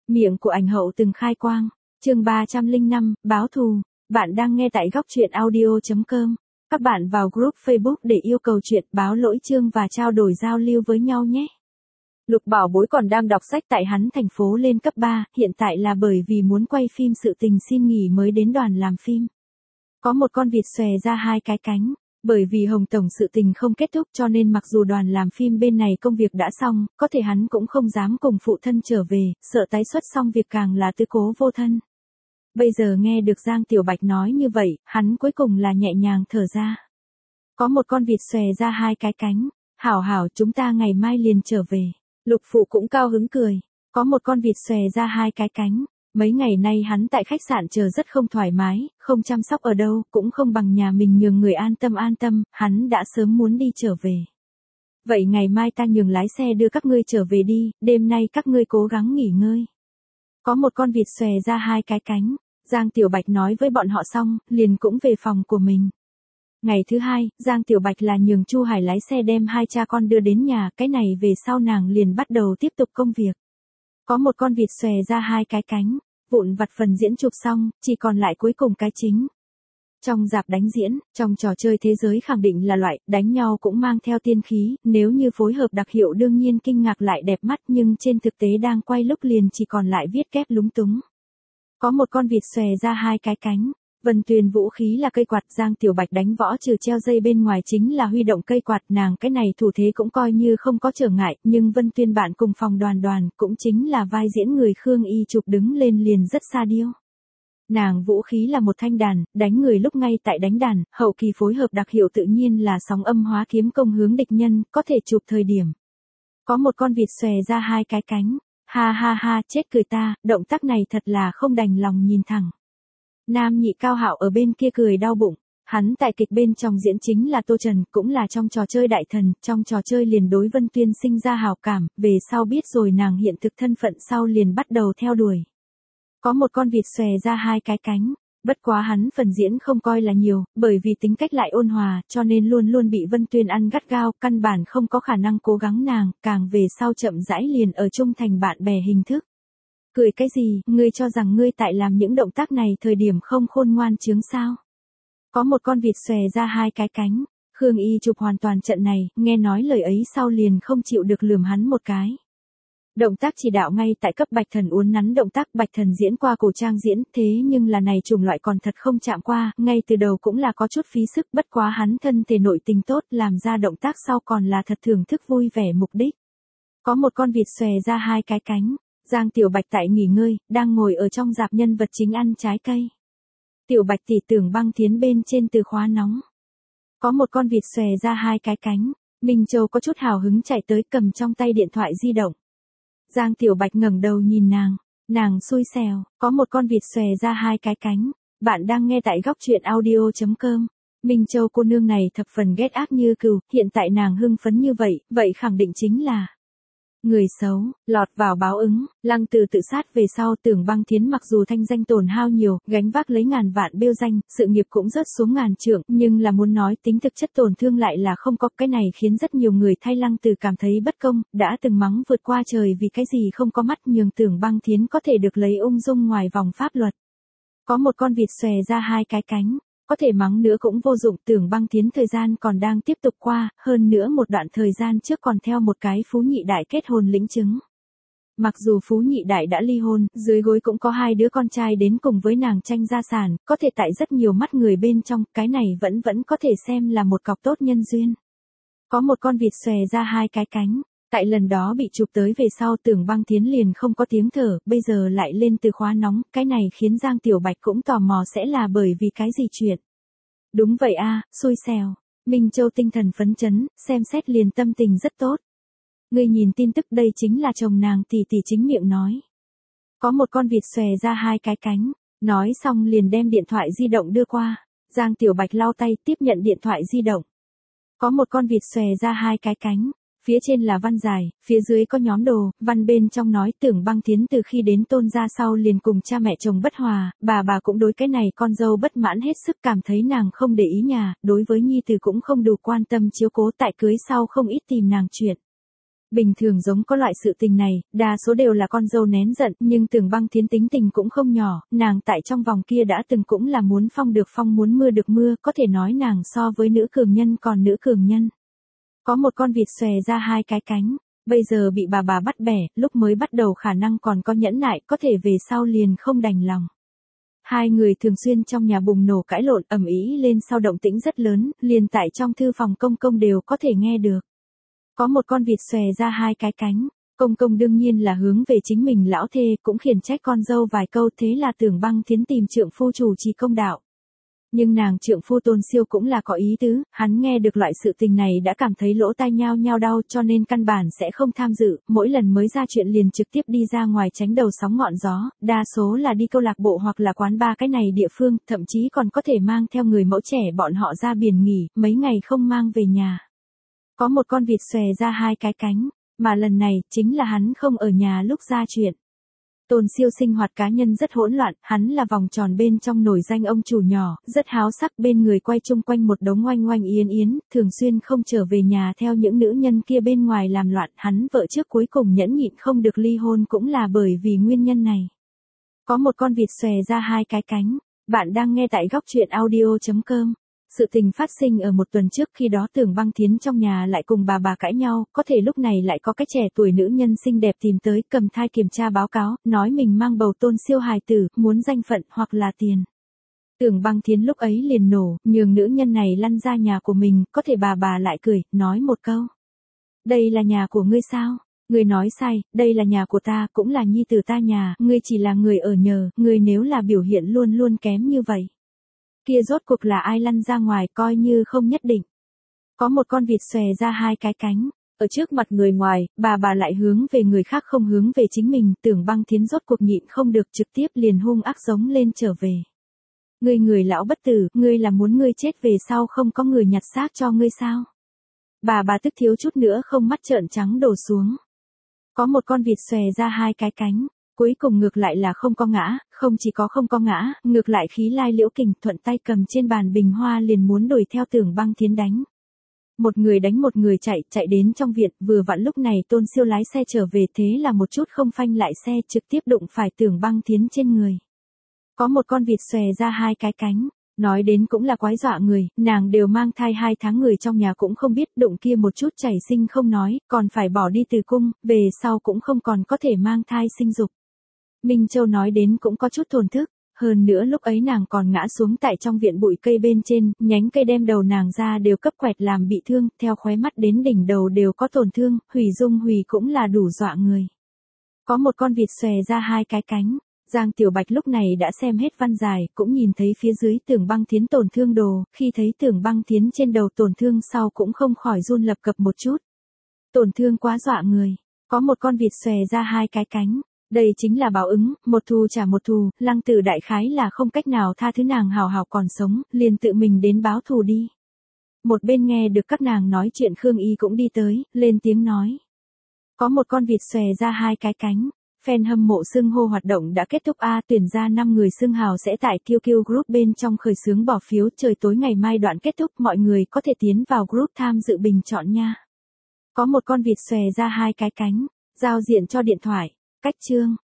Miệng của ảnh hậu từng khai quang. Chương 305, báo thù. Bạn đang nghe tại góc truyện audio.com. Các bạn vào group Facebook để yêu cầu chuyện báo lỗi chương và trao đổi giao lưu với nhau nhé. Lục Bảo Bối còn đang đọc sách tại hắn thành phố lên cấp 3, hiện tại là bởi vì muốn quay phim sự tình xin nghỉ mới đến đoàn làm phim. Có một con vịt xòe ra hai cái cánh. Bởi vì Hồng Tổng sự tình không kết thúc cho nên mặc dù đoàn làm phim bên này công việc đã xong, có thể hắn cũng không dám cùng phụ thân trở về, sợ tái xuất xong việc càng là tứ cố vô thân. Bây giờ nghe được Giang Tiểu Bạch nói như vậy, hắn cuối cùng là nhẹ nhàng thở ra. Có một con vịt xòe ra hai cái cánh, hảo hảo chúng ta ngày mai liền trở về. Lục Phụ cũng cao hứng cười, có một con vịt xòe ra hai cái cánh. Mấy ngày nay hắn tại khách sạn chờ rất không thoải mái, không chăm sóc ở đâu, cũng không bằng nhà mình nhường người an tâm, hắn đã sớm muốn đi trở về. Vậy ngày mai ta nhường lái xe đưa các ngươi trở về đi, đêm nay các ngươi cố gắng nghỉ ngơi. Có một con vịt xòe ra hai cái cánh, Giang Tiểu Bạch nói với bọn họ xong, liền cũng về phòng của mình. Ngày thứ hai, Giang Tiểu Bạch là nhường Chu Hải lái xe đem hai cha con đưa đến nhà, cái này về sau nàng liền bắt đầu tiếp tục công việc. Có một con vịt xòe ra hai cái cánh, vụn vặt phần diễn chụp xong, chỉ còn lại cuối cùng cái chính. Trong rạp đánh diễn, trong trò chơi thế giới khẳng định là loại đánh nhau cũng mang theo tiên khí, nếu như phối hợp đặc hiệu đương nhiên kinh ngạc lại đẹp mắt nhưng trên thực tế đang quay lúc liền chỉ còn lại viết kép lúng túng. Có một con vịt xòe ra hai cái cánh. Vân Tuyền vũ khí là cây quạt, Giang Tiểu Bạch đánh võ trừ treo dây bên ngoài chính là huy động cây quạt, nàng cái này thủ thế cũng coi như không có trở ngại, nhưng Vân Tuyền bạn cùng phòng đoàn cũng chính là vai diễn người Khương Y chụp đứng lên liền rất xa điêu. Nàng vũ khí là một thanh đàn, đánh người lúc ngay tại đánh đàn, hậu kỳ phối hợp đặc hiệu tự nhiên là sóng âm hóa kiếm công hướng địch nhân, có thể chụp thời điểm. Có một con vịt xòe ra hai cái cánh, ha ha ha chết cười ta, động tác này thật là không đành lòng nhìn thẳng. Nam Nhị Cao Hạo ở bên kia cười đau bụng, hắn tại kịch bên trong diễn chính là Tô Trần, cũng là trong trò chơi đại thần, trong trò chơi liền đối Vân Tuyên sinh ra hảo cảm, về sau biết rồi nàng hiện thực thân phận sau liền bắt đầu theo đuổi. Có một con vịt xòe ra hai cái cánh, bất quá hắn phần diễn không coi là nhiều, bởi vì tính cách lại ôn hòa, cho nên luôn luôn bị Vân Tuyên ăn gắt gao, căn bản không có khả năng cố gắng nàng, càng về sau chậm rãi liền ở chung thành bạn bè hình thức. Cười cái gì, ngươi cho rằng ngươi tại làm những động tác này thời điểm không khôn ngoan chướng sao? Có một con vịt xòe ra hai cái cánh, Khương Y chụp hoàn toàn trận này, nghe nói lời ấy sau liền không chịu được lườm hắn một cái. Động tác chỉ đạo ngay tại cấp Bạch Thần uốn nắn động tác, Bạch Thần diễn qua cổ trang diễn, thế nhưng là này chủng loại còn thật không chạm qua, ngay từ đầu cũng là có chút phí sức, bất quá hắn thân thể nội tình tốt, làm ra động tác sau còn là thật thưởng thức vui vẻ mục đích. Có một con vịt xòe ra hai cái cánh. Giang Tiểu Bạch tại nghỉ ngơi, đang ngồi ở trong rạp nhân vật chính ăn trái cây. Tiểu Bạch tỷ Tưởng Băng Thiến bên trên từ khóa nóng. Có một con vịt xòe ra hai cái cánh, Minh Châu có chút hào hứng chạy tới cầm trong tay điện thoại di động. Giang Tiểu Bạch ngẩng đầu nhìn nàng xui xẻo, có một con vịt xòe ra hai cái cánh. Bạn đang nghe tại góc truyện audio.com. Minh Châu cô nương này thập phần ghét ác như cừu, hiện tại nàng hưng phấn như vậy khẳng định chính là người xấu, lọt vào báo ứng. Lăng Từ tự sát về sau, Tưởng Băng Thiến mặc dù thanh danh tổn hao nhiều, gánh vác lấy ngàn vạn bêu danh, sự nghiệp cũng rớt xuống ngàn trượng, nhưng là muốn nói tính thực chất tổn thương lại là không có, cái này khiến rất nhiều người thay Lăng Từ cảm thấy bất công, đã từng mắng vượt qua trời vì cái gì không có mắt nhường Tưởng Băng Thiến có thể được lấy ung dung ngoài vòng pháp luật. Có một con vịt xòe ra hai cái cánh. Có thể mắng nữa cũng vô dụng, Tưởng Băng Thiến thời gian còn đang tiếp tục qua, hơn nữa một đoạn thời gian trước còn theo một cái Phú Nhị Đại kết hôn lĩnh chứng. Mặc dù Phú Nhị Đại đã ly hôn, dưới gối cũng có hai đứa con trai đến cùng với nàng tranh gia sản, có thể tại rất nhiều mắt người bên trong, cái này vẫn có thể xem là một cọc tốt nhân duyên. Có một con vịt xòe ra hai cái cánh. Tại lần đó bị chụp tới về sau Tưởng Băng Thiến liền không có tiếng thở, bây giờ lại lên từ khóa nóng, cái này khiến Giang Tiểu Bạch cũng tò mò sẽ là bởi vì cái gì chuyện. Đúng vậy a, xui xẻo. Minh Châu tinh thần phấn chấn, xem xét liền tâm tình rất tốt. Ngươi nhìn tin tức đây chính là chồng nàng tỷ chính miệng nói. Có một con vịt xòe ra hai cái cánh, nói xong liền đem điện thoại di động đưa qua. Giang Tiểu Bạch lau tay tiếp nhận điện thoại di động. Có một con vịt xòe ra hai cái cánh. Phía trên là văn dài, phía dưới có nhóm đồ, văn bên trong nói Tưởng Băng Thiến từ khi đến Tôn gia sau liền cùng cha mẹ chồng bất hòa, bà cũng đối cái này con dâu bất mãn hết sức, cảm thấy nàng không để ý nhà, đối với nhi tử cũng không đủ quan tâm chiếu cố, tại cưới sau không ít tìm nàng chuyện. Bình thường giống có loại sự tình này, đa số đều là con dâu nén giận, nhưng Tưởng Băng Thiến tính tình cũng không nhỏ, nàng tại trong vòng kia đã từng cũng là muốn phong được phong muốn mưa được mưa, có thể nói nàng so với nữ cường nhân còn nữ cường nhân. Có một con vịt xòe ra hai cái cánh, bây giờ bị bà bắt bẻ, lúc mới bắt đầu khả năng còn có nhẫn nại, có thể về sau liền không đành lòng. Hai người thường xuyên trong nhà bùng nổ cãi lộn ầm ĩ lên sau động tĩnh rất lớn, liền tại trong thư phòng công công đều có thể nghe được. Có một con vịt xòe ra hai cái cánh, công công đương nhiên là hướng về chính mình lão thê, cũng khiển trách con dâu vài câu, thế là Tưởng Băng Thiến tìm trượng phu chủ trì công đạo. Nhưng nàng trượng phu Tôn Siêu cũng là có ý tứ, hắn nghe được loại sự tình này đã cảm thấy lỗ tai nhao nhao đau, cho nên căn bản sẽ không tham dự, mỗi lần mới ra chuyện liền trực tiếp đi ra ngoài tránh đầu sóng ngọn gió, đa số là đi câu lạc bộ hoặc là quán bar cái này địa phương, thậm chí còn có thể mang theo người mẫu trẻ bọn họ ra biển nghỉ, mấy ngày không mang về nhà. Có một con vịt xòe ra hai cái cánh, mà lần này chính là hắn không ở nhà lúc ra chuyện. Tôn Siêu sinh hoạt cá nhân rất hỗn loạn, hắn là vòng tròn bên trong nổi danh ông chủ nhỏ, rất háo sắc, bên người quay chung quanh một đống oanh oanh yến yến, thường xuyên không trở về nhà theo những nữ nhân kia bên ngoài làm loạn, hắn vợ trước cuối cùng nhẫn nhịn không được ly hôn cũng là bởi vì nguyên nhân này. Có một con vịt xòe ra hai cái cánh, bạn đang nghe tại góc truyện audio.com. Sự tình phát sinh ở một tuần trước, khi đó Tưởng Băng Thiến trong nhà lại cùng bà cãi nhau, có thể lúc này lại có cái trẻ tuổi nữ nhân xinh đẹp tìm tới, cầm thai kiểm tra báo cáo, nói mình mang bầu Tôn Siêu hài tử, muốn danh phận hoặc là tiền. Tưởng Băng Thiến lúc ấy liền nổ, nhường nữ nhân này lăn ra nhà của mình, có thể bà lại cười, nói một câu. Đây là nhà của ngươi sao? Ngươi nói sai, đây là nhà của ta, cũng là nhi tử ta nhà, ngươi chỉ là người ở nhờ, ngươi nếu là biểu hiện luôn luôn kém như vậy. Kia rốt cuộc là ai lăn ra ngoài, coi như không nhất định. Có một con vịt xòe ra hai cái cánh, ở trước mặt người ngoài, bà lại hướng về người khác không hướng về chính mình, Tưởng Băng Thiến rốt cuộc nhịn không được trực tiếp liền hung ác giống lên trở về. Người lão bất tử, ngươi là muốn ngươi chết về sau không có người nhặt xác cho ngươi sao? Bà tức thiếu chút nữa không mắt trợn trắng đổ xuống. Có một con vịt xòe ra hai cái cánh. Cuối cùng ngược lại là không có ngã, không chỉ có không có ngã, ngược lại khí lai liễu kình thuận tay cầm trên bàn bình hoa liền muốn đuổi theo Tưởng Băng Thiến đánh. Một người đánh một người chạy đến trong viện, vừa vặn lúc này Tôn Siêu lái xe trở về, thế là một chút không phanh lại xe, trực tiếp đụng phải Tưởng Băng Thiến trên người. Có một con vịt xòe ra hai cái cánh, nói đến cũng là quái dọa người, nàng đều mang thai 2 tháng, người trong nhà cũng không biết, đụng kia một chút chảy sinh không nói, còn phải bỏ đi từ cung, về sau cũng không còn có thể mang thai sinh dục. Minh Châu nói đến cũng có chút thổn thức, hơn nữa lúc ấy nàng còn ngã xuống tại trong viện bụi cây bên trên, nhánh cây đem đầu nàng ra đều cấp quẹt làm bị thương, theo khóe mắt đến đỉnh đầu đều có tổn thương, hủy cũng là đủ dọa người. Có một con vịt xòe ra hai cái cánh, Giang Tiểu Bạch lúc này đã xem hết văn giải, cũng nhìn thấy phía dưới Tưởng Băng Thiến tổn thương đồ, khi thấy Tưởng Băng Thiến trên đầu tổn thương sau cũng không khỏi run lập cập một chút. Tổn thương quá dọa người, có một con vịt xòe ra hai cái cánh. Đây chính là báo ứng, một thù trả một thù, Lăng Tử đại khái là không cách nào tha thứ nàng hào hào còn sống, liền tự mình đến báo thù đi. Một bên nghe được các nàng nói chuyện, Khương Y cũng đi tới, lên tiếng nói. Có một con vịt xòe ra hai cái cánh, fan hâm mộ xưng hô hoạt động đã kết thúc tuyển ra 5 người xưng hào sẽ tại QQ Group bên trong khởi xướng bỏ phiếu, trời tối ngày mai đoạn kết thúc, mọi người có thể tiến vào group tham dự bình chọn nha. Có một con vịt xòe ra hai cái cánh, giao diện cho điện thoại. Cách chương